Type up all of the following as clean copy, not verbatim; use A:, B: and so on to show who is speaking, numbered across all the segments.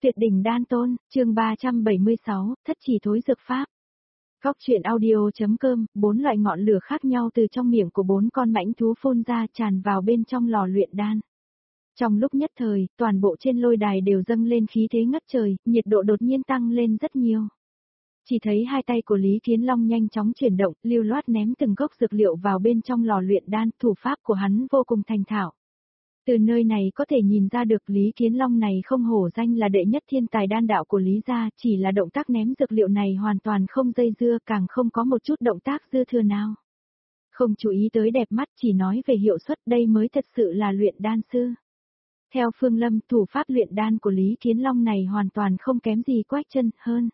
A: Tuyệt đỉnh đan tôn, chương 376, thất chỉ thối dược pháp. Góc truyện audio.com, 4 loại ngọn lửa khác nhau từ trong miệng của 4 con mãnh thú phun ra tràn vào bên trong lò luyện đan. Trong lúc nhất thời, toàn bộ trên lôi đài đều dâng lên khí thế ngất trời, nhiệt độ đột nhiên tăng lên rất nhiều. Chỉ thấy hai tay của Lý Kiến Long nhanh chóng chuyển động, lưu loát ném từng gốc dược liệu vào bên trong lò luyện đan, thủ pháp của hắn vô cùng thành thạo. Từ nơi này có thể nhìn ra được Lý Kiến Long này không hổ danh là đệ nhất thiên tài đan đạo của Lý gia, chỉ là động tác ném dược liệu này hoàn toàn không dây dưa, càng không có một chút động tác dư thừa nào. Không chú ý tới đẹp mắt, chỉ nói về hiệu suất, đây mới thật sự là luyện đan sư. Theo Phương Lâm, thủ pháp luyện đan của Lý Kiến Long này hoàn toàn không kém gì Quách Chân hơn.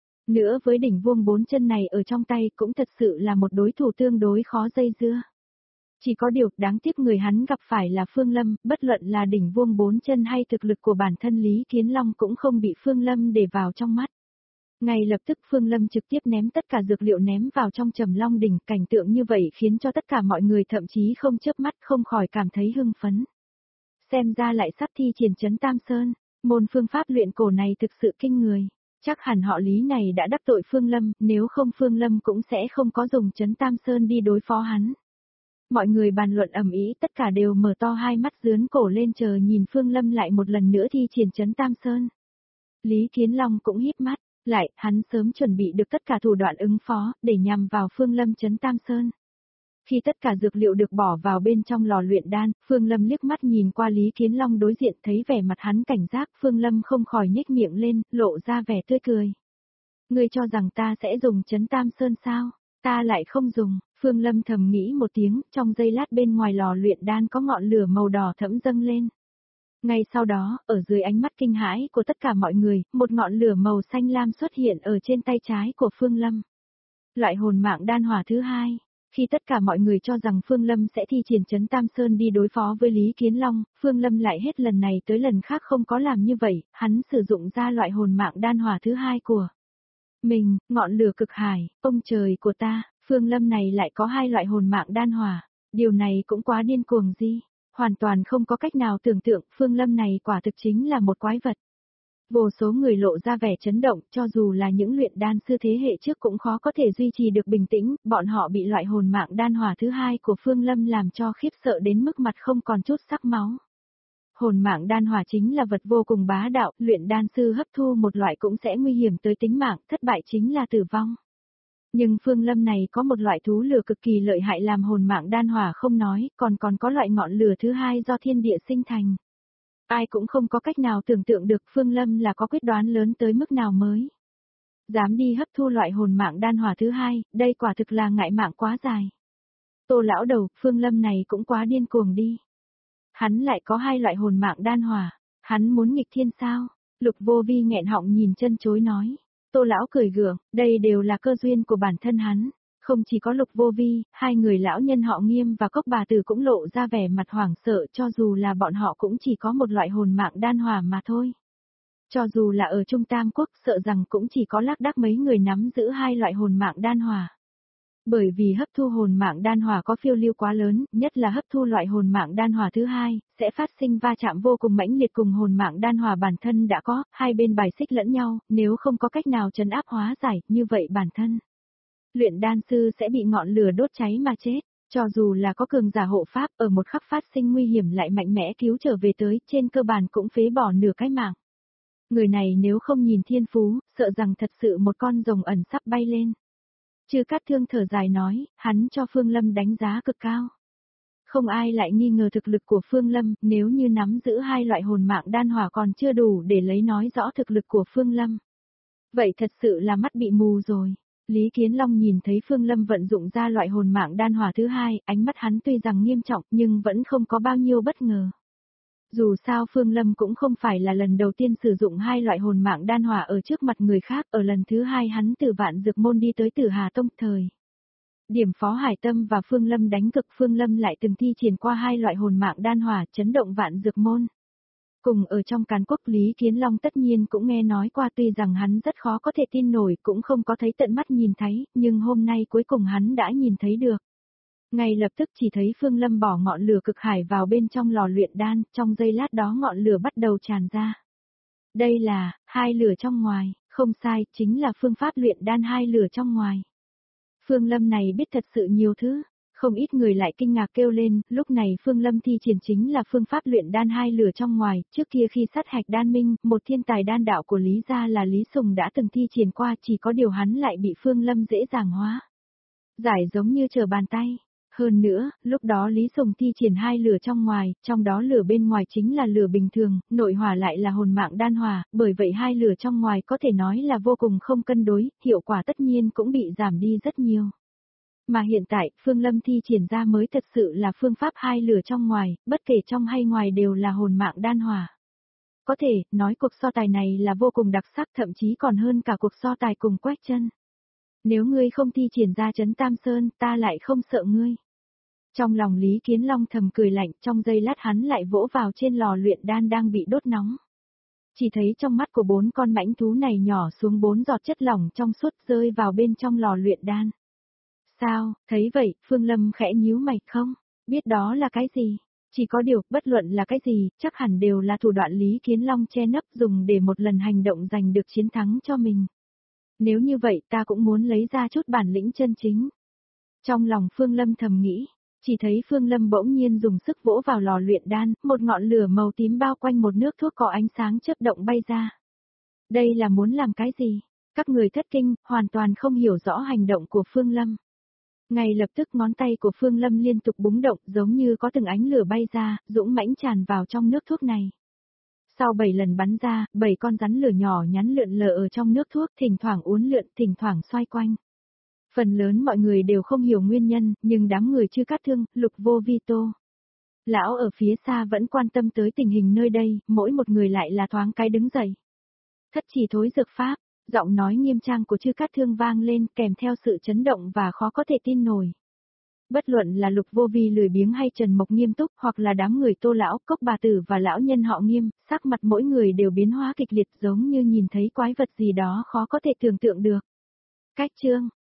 A: Nữa với đỉnh vuông 4 chân này ở trong tay cũng thật sự là một đối thủ tương đối khó dây dưa. Chỉ có điều đáng tiếc người hắn gặp phải là Phương Lâm, bất luận là đỉnh vuông 4 chân hay thực lực của bản thân Lý Kiến Long cũng không bị Phương Lâm để vào trong mắt. Ngay lập tức Phương Lâm trực tiếp ném tất cả dược liệu ném vào trong Trầm Long đỉnh, cảnh tượng như vậy khiến cho tất cả mọi người thậm chí không chớp mắt không khỏi cảm thấy hưng phấn. Xem ra lại sắp thi triển Trấn Tam Sơn, môn phương pháp luyện cổ này thực sự kinh người. Chắc hẳn họ Lý này đã đắc tội Phương Lâm, nếu không Phương Lâm cũng sẽ không có dùng Trấn Tam Sơn đi đối phó hắn. Mọi người bàn luận ầm ĩ, tất cả đều mở to hai mắt dướn cổ lên chờ nhìn Phương Lâm lại một lần nữa thi triển Trấn Tam Sơn. Lý Kiến Long cũng híp mắt, lại, hắn sớm chuẩn bị được tất cả thủ đoạn ứng phó, để nhằm vào Phương Lâm Trấn Tam Sơn. Khi tất cả dược liệu được bỏ vào bên trong lò luyện đan, Phương Lâm liếc mắt nhìn qua Lý Kiến Long đối diện thấy vẻ mặt hắn cảnh giác, Phương Lâm không khỏi nhếch miệng lên, lộ ra vẻ tươi cười. Ngươi cho rằng ta sẽ dùng Trấn Tam Sơn sao? Ta lại không dùng. Phương Lâm thầm nghĩ một tiếng, trong giây lát bên ngoài lò luyện đan có ngọn lửa màu đỏ thẫm dâng lên. Ngay sau đó, ở dưới ánh mắt kinh hãi của tất cả mọi người, một ngọn lửa màu xanh lam xuất hiện ở trên tay trái của Phương Lâm. Loại hồn mạng đan hỏa thứ hai. Khi tất cả mọi người cho rằng Phương Lâm sẽ thi triển Trấn Tam Sơn đi đối phó với Lý Kiến Long, Phương Lâm lại hết lần này tới lần khác không có làm như vậy, hắn sử dụng ra loại hồn mạng đan hỏa thứ hai của mình, ngọn lửa cực hải, ông trời của ta. Phương Lâm này lại có hai loại hồn mạng đan hỏa, điều này cũng quá điên cuồng gì, hoàn toàn không có cách nào tưởng tượng, Phương Lâm này quả thực chính là một quái vật. Vô số người lộ ra vẻ chấn động, cho dù là những luyện đan sư thế hệ trước cũng khó có thể duy trì được bình tĩnh, bọn họ bị loại hồn mạng đan hỏa thứ hai của Phương Lâm làm cho khiếp sợ đến mức mặt không còn chút sắc máu. Hồn mạng đan hỏa chính là vật vô cùng bá đạo, luyện đan sư hấp thu một loại cũng sẽ nguy hiểm tới tính mạng, thất bại chính là tử vong. Nhưng Phương Lâm này có một loại thú lửa cực kỳ lợi hại làm hồn mạng đan hỏa không nói, còn có loại ngọn lửa thứ hai do thiên địa sinh thành. Ai cũng không có cách nào tưởng tượng được Phương Lâm là có quyết đoán lớn tới mức nào mới. Dám đi hấp thu loại hồn mạng đan hỏa thứ hai, đây quả thực là ngại mạng quá dài. Tô lão đầu, Phương Lâm này cũng quá điên cuồng đi. Hắn lại có hai loại hồn mạng đan hỏa, hắn muốn nghịch thiên sao? Lục Vô Vi nghẹn họng nhìn chân chối nói. Tô lão cười gượng, đây đều là cơ duyên của bản thân hắn. Không chỉ có Lục Vô Vi, hai người lão nhân họ Nghiêm và Cốc Bà Tử cũng lộ ra vẻ mặt hoảng sợ, cho dù là bọn họ cũng chỉ có một loại hồn mạng đan hỏa mà thôi. Cho dù là ở Trung Tam Quốc sợ rằng cũng chỉ có lác đác mấy người nắm giữ hai loại hồn mạng đan hỏa. Bởi vì hấp thu hồn mạng đan hỏa có phiêu lưu quá lớn, nhất là hấp thu loại hồn mạng đan hỏa thứ hai, sẽ phát sinh va chạm vô cùng mãnh liệt cùng hồn mạng đan hỏa bản thân đã có, hai bên bài xích lẫn nhau, nếu không có cách nào trấn áp hóa giải, như vậy bản thân luyện đan sư sẽ bị ngọn lửa đốt cháy mà chết, cho dù là có cường giả hộ pháp ở một khắc phát sinh nguy hiểm lại mạnh mẽ cứu trở về tới, trên cơ bản cũng phế bỏ nửa cái mạng. Người này nếu không nhìn thiên phú, sợ rằng thật sự một con rồng ẩn sắp bay lên. Chư Cát Thương thở dài nói, hắn cho Phương Lâm đánh giá cực cao. Không ai lại nghi ngờ thực lực của Phương Lâm, nếu như nắm giữ hai loại hồn mạng đan hỏa còn chưa đủ để lấy nói rõ thực lực của Phương Lâm. Vậy thật sự là mắt bị mù rồi. Lý Kiến Long nhìn thấy Phương Lâm vận dụng ra loại hồn mạng đan hỏa thứ hai, ánh mắt hắn tuy rằng nghiêm trọng nhưng vẫn không có bao nhiêu bất ngờ. Dù sao Phương Lâm cũng không phải là lần đầu tiên sử dụng hai loại hồn mạng đan hỏa ở trước mặt người khác, ở lần thứ hai hắn từ Vạn Dược Môn đi tới Tử Hà Tông thời. Điểm Phó Hải Tâm và Phương Lâm đánh cực, Phương Lâm lại từng thi triển qua hai loại hồn mạng đan hỏa chấn động Vạn Dược Môn. Cùng ở trong Càn Quốc Lý Kiến Long tất nhiên cũng nghe nói qua, tuy rằng hắn rất khó có thể tin nổi, cũng không có thấy tận mắt nhìn thấy, nhưng hôm nay cuối cùng hắn đã nhìn thấy được. Ngay lập tức chỉ thấy Phương Lâm bỏ ngọn lửa cực hải vào bên trong lò luyện đan, trong giây lát đó ngọn lửa bắt đầu tràn ra. Đây là, Hai lửa trong ngoài, không sai, chính là phương pháp luyện đan hai lửa trong ngoài. Phương Lâm này biết thật sự nhiều thứ. Không ít người lại kinh ngạc kêu lên, lúc này Phương Lâm thi triển chính là phương pháp luyện đan hai lửa trong ngoài, trước kia khi sát hạch đan minh, một thiên tài đan đạo của Lý gia là Lý Sùng đã từng thi triển qua, chỉ có điều hắn lại bị Phương Lâm dễ dàng hóa. Giải giống như trở bàn tay. Hơn nữa, lúc đó Lý Sùng thi triển hai lửa trong ngoài, trong đó lửa bên ngoài chính là lửa bình thường, nội hỏa lại là hồn mạng đan hỏa, bởi vậy hai lửa trong ngoài có thể nói là vô cùng không cân đối, hiệu quả tất nhiên cũng bị giảm đi rất nhiều. Mà hiện tại, Phương Lâm thi triển ra mới thật sự là phương pháp hai lửa trong ngoài, bất kể trong hay ngoài đều là hồn mạng đan hỏa. Có thể, nói cuộc so tài này là vô cùng đặc sắc thậm chí còn hơn cả cuộc so tài cùng Quách Chân. Nếu ngươi không thi triển ra Trấn Tam Sơn, ta lại không sợ ngươi. Trong lòng Lý Kiến Long thầm cười lạnh, trong giây lát hắn lại vỗ vào trên lò luyện đan đang bị đốt nóng. Chỉ thấy trong mắt của bốn con mãnh thú này nhỏ xuống 4 giọt chất lỏng trong suốt rơi vào bên trong lò luyện đan. Sao, thấy vậy, Phương Lâm khẽ nhíu mày không? Biết đó là cái gì? Chỉ có điều, bất luận là cái gì, chắc hẳn đều là thủ đoạn Lý Kiến Long che nấp dùng để một lần hành động giành được chiến thắng cho mình. Nếu như vậy ta cũng muốn lấy ra chút bản lĩnh chân chính. Trong lòng Phương Lâm thầm nghĩ, chỉ thấy Phương Lâm bỗng nhiên dùng sức vỗ vào lò luyện đan, một ngọn lửa màu tím bao quanh một nước thuốc có ánh sáng chớp động bay ra. Đây là muốn làm cái gì? Các người thất kinh, hoàn toàn không hiểu rõ hành động của Phương Lâm. Ngay lập tức ngón tay của Phương Lâm liên tục búng động giống như có từng ánh lửa bay ra, dũng mãnh tràn vào trong nước thuốc này. Sau 7 lần bắn ra, 7 con rắn lửa nhỏ nhắn lượn lờ ở trong nước thuốc, thỉnh thoảng uốn lượn, thỉnh thoảng xoay quanh. Phần lớn mọi người đều không hiểu nguyên nhân, nhưng đám người Chư Cát Thương, Lục Vô Vi Tô. Lão ở phía xa vẫn quan tâm tới tình hình nơi đây, mỗi một người lại là thoáng cái đứng dậy. Thất chỉ thối dược pháp, giọng nói nghiêm trang của Chư Cát Thương vang lên kèm theo sự chấn động và khó có thể tin nổi. Bất luận là Lục Vô Vi lười biếng hay Trần Mộc nghiêm túc hoặc là đám người Tô lão, Cốc bà tử và lão nhân họ Nghiêm, sắc mặt mỗi người đều biến hóa kịch liệt giống như nhìn thấy quái vật gì đó khó có thể tưởng tượng được. Cách chương